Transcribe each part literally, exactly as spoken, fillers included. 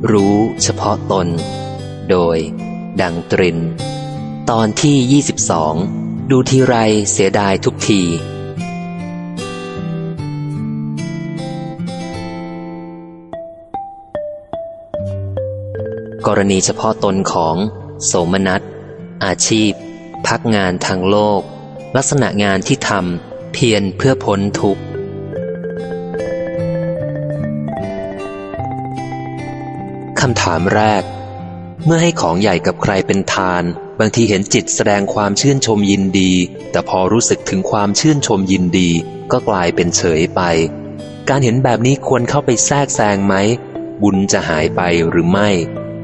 รู้เฉพาะตนโดยดังตรินตอนที่ยี่สิบสองดูทีไรเสียดายทุกทีกรณีเฉพาะตนของโสมนัสอาชีพพักงานทางโลกลักษณะงานที่ทำเพียรเพื่อพ้นทุกข์คำถามแรกเมื่อให้ของใหญ่กับใครเป็นทานบางทีเห็นจิตแสดงความชื่นชมยินดีแต่พอรู้สึกถึงความชื่นชมยินดีก็กลายเป็นเฉยไปการเห็นแบบนี้ควรเข้าไปแทรกแซงไหมบุญจะหายไปหรือไม่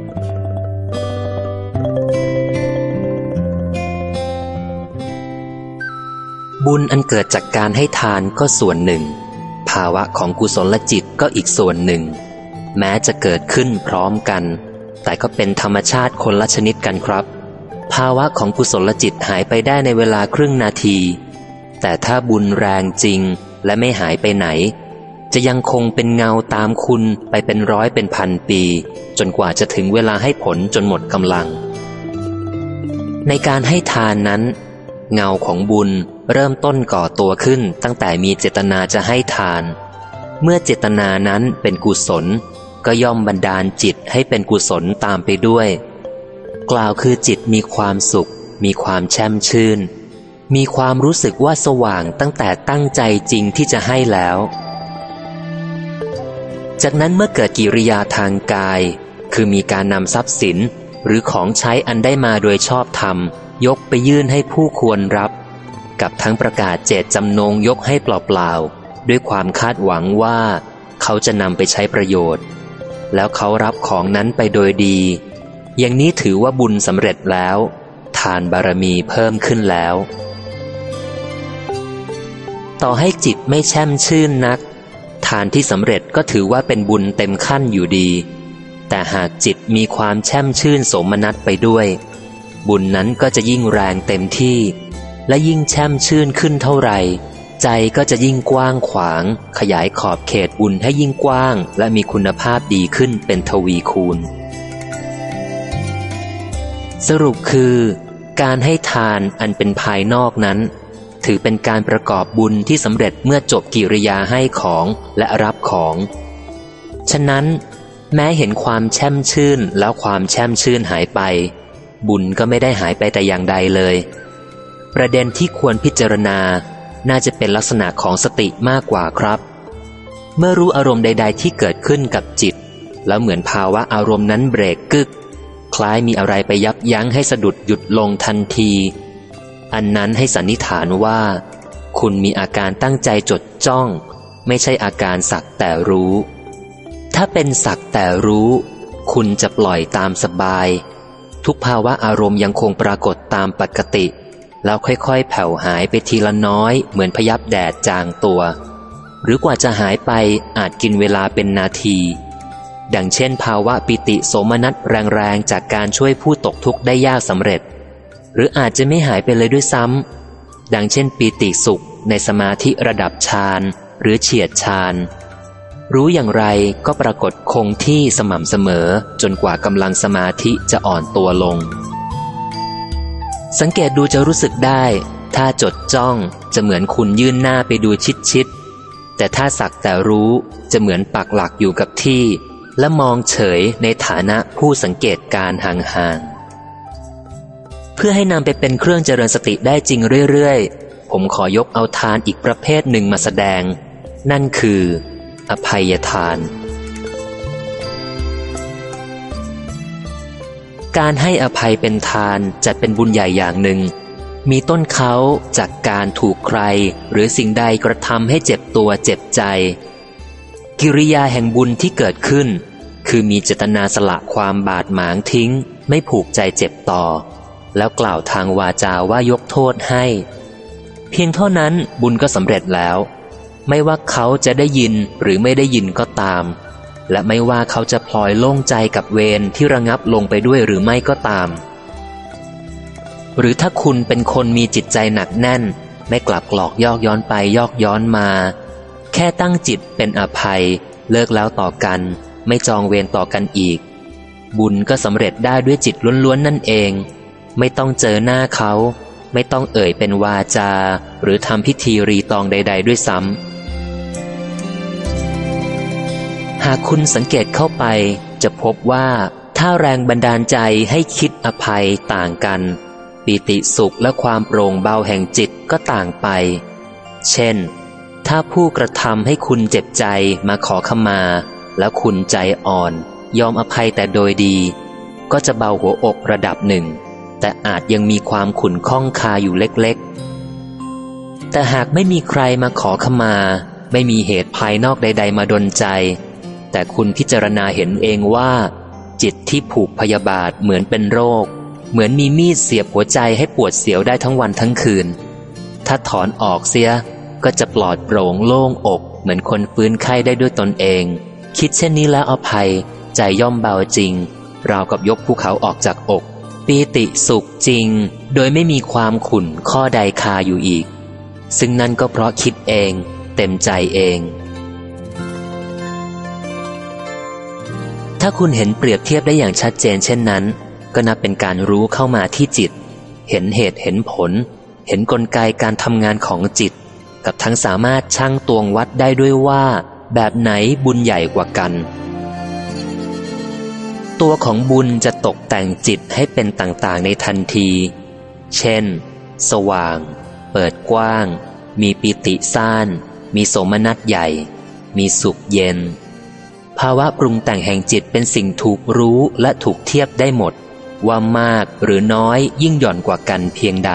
บุญอันเกิดจากการให้ทานก็ส่วนหนึ่งภาวะของกุศลจิตก็อีกส่วนหนึ่งแม้จะเกิดขึ้นพร้อมกันแต่ก็เป็นธรรมชาติคนละชนิดกันครับภาวะของกุศลจิตหายไปได้ในเวลาครึ่งนาทีแต่ถ้าบุญแรงจริงและไม่หายไปไหนจะยังคงเป็นเงาตามคุณไปเป็นร้อยเป็นพันปีจนกว่าจะถึงเวลาให้ผลจนหมดกำลังในการให้ทานนั้นเงาของบุญเริ่มต้นก่อตัวขึ้นตั้งแต่มีเจตนาจะให้ทานเมื่อเจตนานั้นเป็นกุศลก็ย่อมบันดาลจิตให้เป็นกุศลตามไปด้วยกล่าวคือจิตมีความสุขมีความแช่มชื่นมีความรู้สึกว่าสว่างตั้งแต่ตั้งใจจริงที่จะให้แล้วจากนั้นเมื่อเกิดกิริยาทางกายคือมีการนำทรัพย์สินหรือของใช้อันได้มาโดยชอบธรรมยกไปยื่นให้ผู้ควรรับกับทั้งประกาศเจตจำนงยกให้เปล่าๆด้วยความคาดหวังว่าเขาจะนำไปใช้ประโยชน์แล้วเขารับของนั้นไปโดยดีอย่างนี้ถือว่าบุญสำเร็จแล้วทานบารมีเพิ่มขึ้นแล้วต่อให้จิตไม่แช่มชื่นนักทานที่สำเร็จก็ถือว่าเป็นบุญเต็มขั้นอยู่ดีแต่หากจิตมีความแช่มชื่นโสมนัสไปด้วยบุญนั้นก็จะยิ่งแรงเต็มที่และยิ่งแช่มชื่นขึ้นเท่าไหร่ใจก็จะยิ่งกว้างขวางขยายขอบเขตบุญให้ยิ่งกว้างและมีคุณภาพดีขึ้นเป็นทวีคูณสรุปคือการให้ทานอันเป็นภายนอกนั้นถือเป็นการประกอบบุญที่สำเร็จเมื่อจบกิริยาให้ของและรับของฉะนั้นแม้เห็นความแช่มชื่นแล้วความแช่มชื่นหายไปบุญก็ไม่ได้หายไปแต่อย่างใดเลยประเด็นที่ควรพิจารณาน่าจะเป็นลักษณะของสติมากกว่าครับเมื่อรู้อารมณ์ใดๆที่เกิดขึ้นกับจิตแล้วเหมือนภาวะอารมณ์นั้นเบรกกึกคล้ายมีอะไรไปยับยั้งให้สะดุดหยุดลงทันทีอันนั้นให้สันนิษฐานว่าคุณมีอาการตั้งใจจดจ้องไม่ใช่อาการสักแต่รู้ถ้าเป็นสักแต่รู้คุณจะปล่อยตามสบายทุกภาวะอารมณ์ยังคงปรากฏตามปกติแล้วค่อยๆแผ่วหายไปทีละน้อยเหมือนพยับแดดจางตัวหรือกว่าจะหายไปอาจกินเวลาเป็นนาทีดังเช่นภาวะปิติโสมนัสแรงๆจากการช่วยผู้ตกทุกข์ได้ยากสำเร็จหรืออาจจะไม่หายไปเลยด้วยซ้ำดังเช่นปิติสุขในสมาธิระดับฌานหรือเฉียดฌานรู้อย่างไรก็ปรากฏคงที่สม่ำเสมอจนกว่ากำลังสมาธิจะอ่อนตัวลงสังเกตดูจะรู้สึกได้ถ้าจดจ้องจะเหมือนคุณยื่นหน้าไปดูชิดๆแต่ถ้าสักแต่รู้จะเหมือนปักหลักอยู่กับที่และมองเฉยในฐานะผู้สังเกตการห่างๆเพื่อให้นำไปเป็นเครื่องเจริญสติได้จริงเรื่อยๆผมขอยกเอาทานอีกประเภทหนึ่งมาแสดงนั่นคืออภัยทานการให้อภัยเป็นทานจัดเป็นบุญใหญ่อย่างหนึ่งมีต้นเขาจากการถูกใครหรือสิ่งใดกระทำให้เจ็บตัวเจ็บใจกิริยาแห่งบุญที่เกิดขึ้นคือมีเจตนาสละความบาดหมางทิ้งไม่ผูกใจเจ็บต่อแล้วกล่าวทางวาจาว่ายกโทษให้เพียงเท่านั้นบุญก็สำเร็จแล้วไม่ว่าเขาจะได้ยินหรือไม่ได้ยินก็ตามและไม่ว่าเขาจะพลอยโล่งใจกับเวรที่ระงับลงไปด้วยหรือไม่ก็ตามหรือถ้าคุณเป็นคนมีจิตใจหนักแน่นไม่กลับกลอกยอกย้อนไปยอกย้อนมาแค่ตั้งจิตเป็นอภัยเลิกแล้วต่อกันไม่จองเวรต่อกันอีกบุญก็สำเร็จได้ด้วยจิตล้วนๆนั่นเองไม่ต้องเจอหน้าเขาไม่ต้องเอ่ยเป็นวาจาหรือทำพิธีรีตองใดๆด้วยซ้ำหากคุณสังเกตเข้าไปจะพบว่าถ้าแรงบันดาลใจให้คิดอภัยต่างกันปิติสุขและความโปร่งเบาแห่งจิตก็ต่างไปเช่นถ้าผู้กระทำให้คุณเจ็บใจมาขอขมาแล้วคุณใจอ่อนยอมอภัยแต่โดยดีก็จะเบาหัวอกระดับหนึ่งแต่อาจยังมีความขุ่นข้องคาอยู่เล็กๆแต่หากไม่มีใครมาขอขมาไม่มีเหตุภายนอกใดๆมาดลใจแต่คุณพิจารณาเห็นเองว่าจิตที่ผูกพยาบาทเหมือนเป็นโรคเหมือนมีมีดเสียบหัวใจให้ปวดเสียวได้ทั้งวันทั้งคืนถ้าถอนออกเสียก็จะปลอดโปร่งโล่งอกเหมือนคนฟื้นไข้ได้ด้วยตนเองคิดเช่นนี้แล้วอภัยใจย่อมเบาจริงราวกับยกภูเขาออกจากอกปีติสุขจริงโดยไม่มีความขุ่นข้อใดคาอยู่อีกซึ่งนั่นก็เพราะคิดเองเต็มใจเองถ้าคุณเห็นเปรียบเทียบได้อย่างชัดเจนเช่นนั้นก็นับเป็นการรู้เข้ามาที่จิตเห็นเหตุเห็นผลเห็นกลไกการทำงานของจิตกับทั้งสามารถชั่งตวงวัดได้ด้วยว่าแบบไหนบุญใหญ่กว่ากันตัวของบุญจะตกแต่งจิตให้เป็นต่างๆในทันทีเช่นสว่างเปิดกว้างมีปิติซ่านมีโสมนัสใหญ่มีสุขเย็นภาวะปรุงแต่งแห่งจิตเป็นสิ่งถูกรู้และถูกเทียบได้หมดว่ามากหรือน้อยยิ่งหย่อนกว่ากันเพียงใด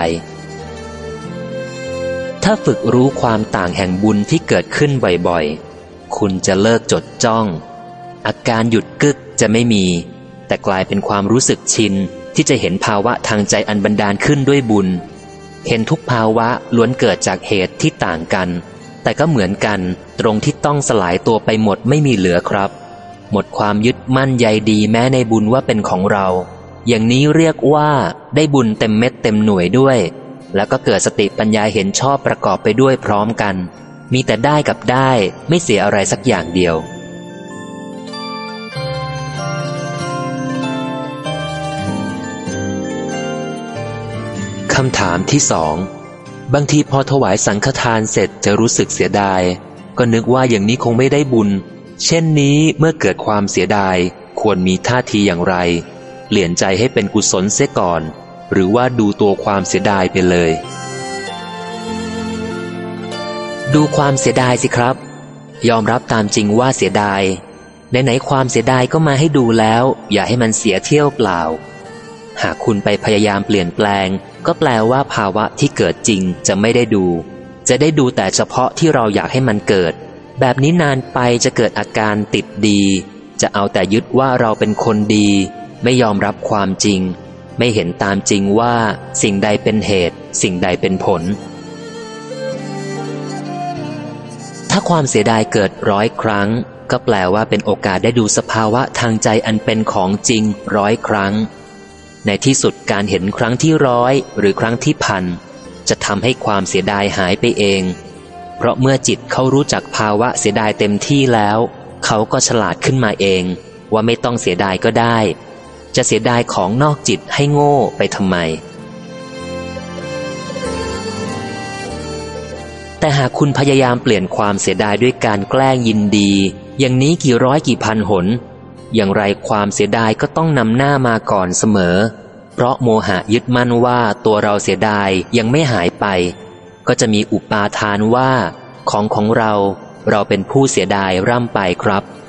ถ้าฝึกรู้ความต่างแห่งบุญที่เกิดขึ้นบ่อยๆคุณจะเลิกจดจ้องอาการหยุดกึกจะไม่มีแต่กลายเป็นความรู้สึกชินที่จะเห็นภาวะทางใจอันบันดาลขึ้นด้วยบุญเห็นทุกภาวะล้วนเกิดจากเหตุที่ต่างกันแต่ก็เหมือนกันตรงที่ต้องสลายตัวไปหมดไม่มีเหลือครับหมดความยึดมั่นใยดีแม้ในบุญว่าเป็นของเราอย่างนี้เรียกว่าได้บุญเต็มเม็ดเต็มหน่วยด้วยแล้วก็เกิดสติปัญญาเห็นชอบประกอบไปด้วยพร้อมกันมีแต่ได้กับได้ไม่เสียอะไรสักอย่างเดียวคำถามที่สองบางทีพอถวายสังฆทานเสร็จจะรู้สึกเสียดายก็นึกว่าอย่างนี้คงไม่ได้บุญเช่นนี้เมื่อเกิดความเสียดายควรมีท่าทีอย่างไรเปลี่ยนใจให้เป็นกุศลเสียก่อนหรือว่าดูตัวความเสียดายไปเลยดูความเสียดายสิครับยอมรับตามจริงว่าเสียดายไหนๆความเสียดายก็มาให้ดูแล้วอย่าให้มันเสียเที่ยวเปล่าหากคุณไปพยายามเปลี่ยนแปลงก็แปลว่าภาวะที่เกิดจริงจะไม่ได้ดูจะได้ดูแต่เฉพาะที่เราอยากให้มันเกิดแบบนี้นานไปจะเกิดอาการติดดีจะเอาแต่ยึดว่าเราเป็นคนดีไม่ยอมรับความจริงไม่เห็นตามจริงว่าสิ่งใดเป็นเหตุสิ่งใดเป็นผลถ้าความเสียดายเกิดร้อยครั้งก็แปลว่าเป็นโอกาสได้ดูสภาวะทางใจอันเป็นของจริงร้อยครั้งในที่สุดการเห็นครั้งที่ร้อยหรือครั้งที่พันจะทำให้ความเสียดายหายไปเองเพราะเมื่อจิตเขารู้จักภาวะเสียดายเต็มที่แล้วเขาก็ฉลาดขึ้นมาเองว่าไม่ต้องเสียดายก็ได้จะเสียดายของนอกจิตให้โง่ไปทำไมแต่หากคุณพยายามเปลี่ยนความเสียดายด้วยการแกล้งยินดีอย่างนี้กี่ร้อยกี่พันหนอย่างไรความเสียดายก็ต้องนำหน้ามาก่อนเสมอเพราะโมหะยึดมั่นว่าตัวเราเสียดายยังไม่หายไปก็จะมีอุปาทานว่าของของเราเราเป็นผู้เสียดายร่ำไปครับ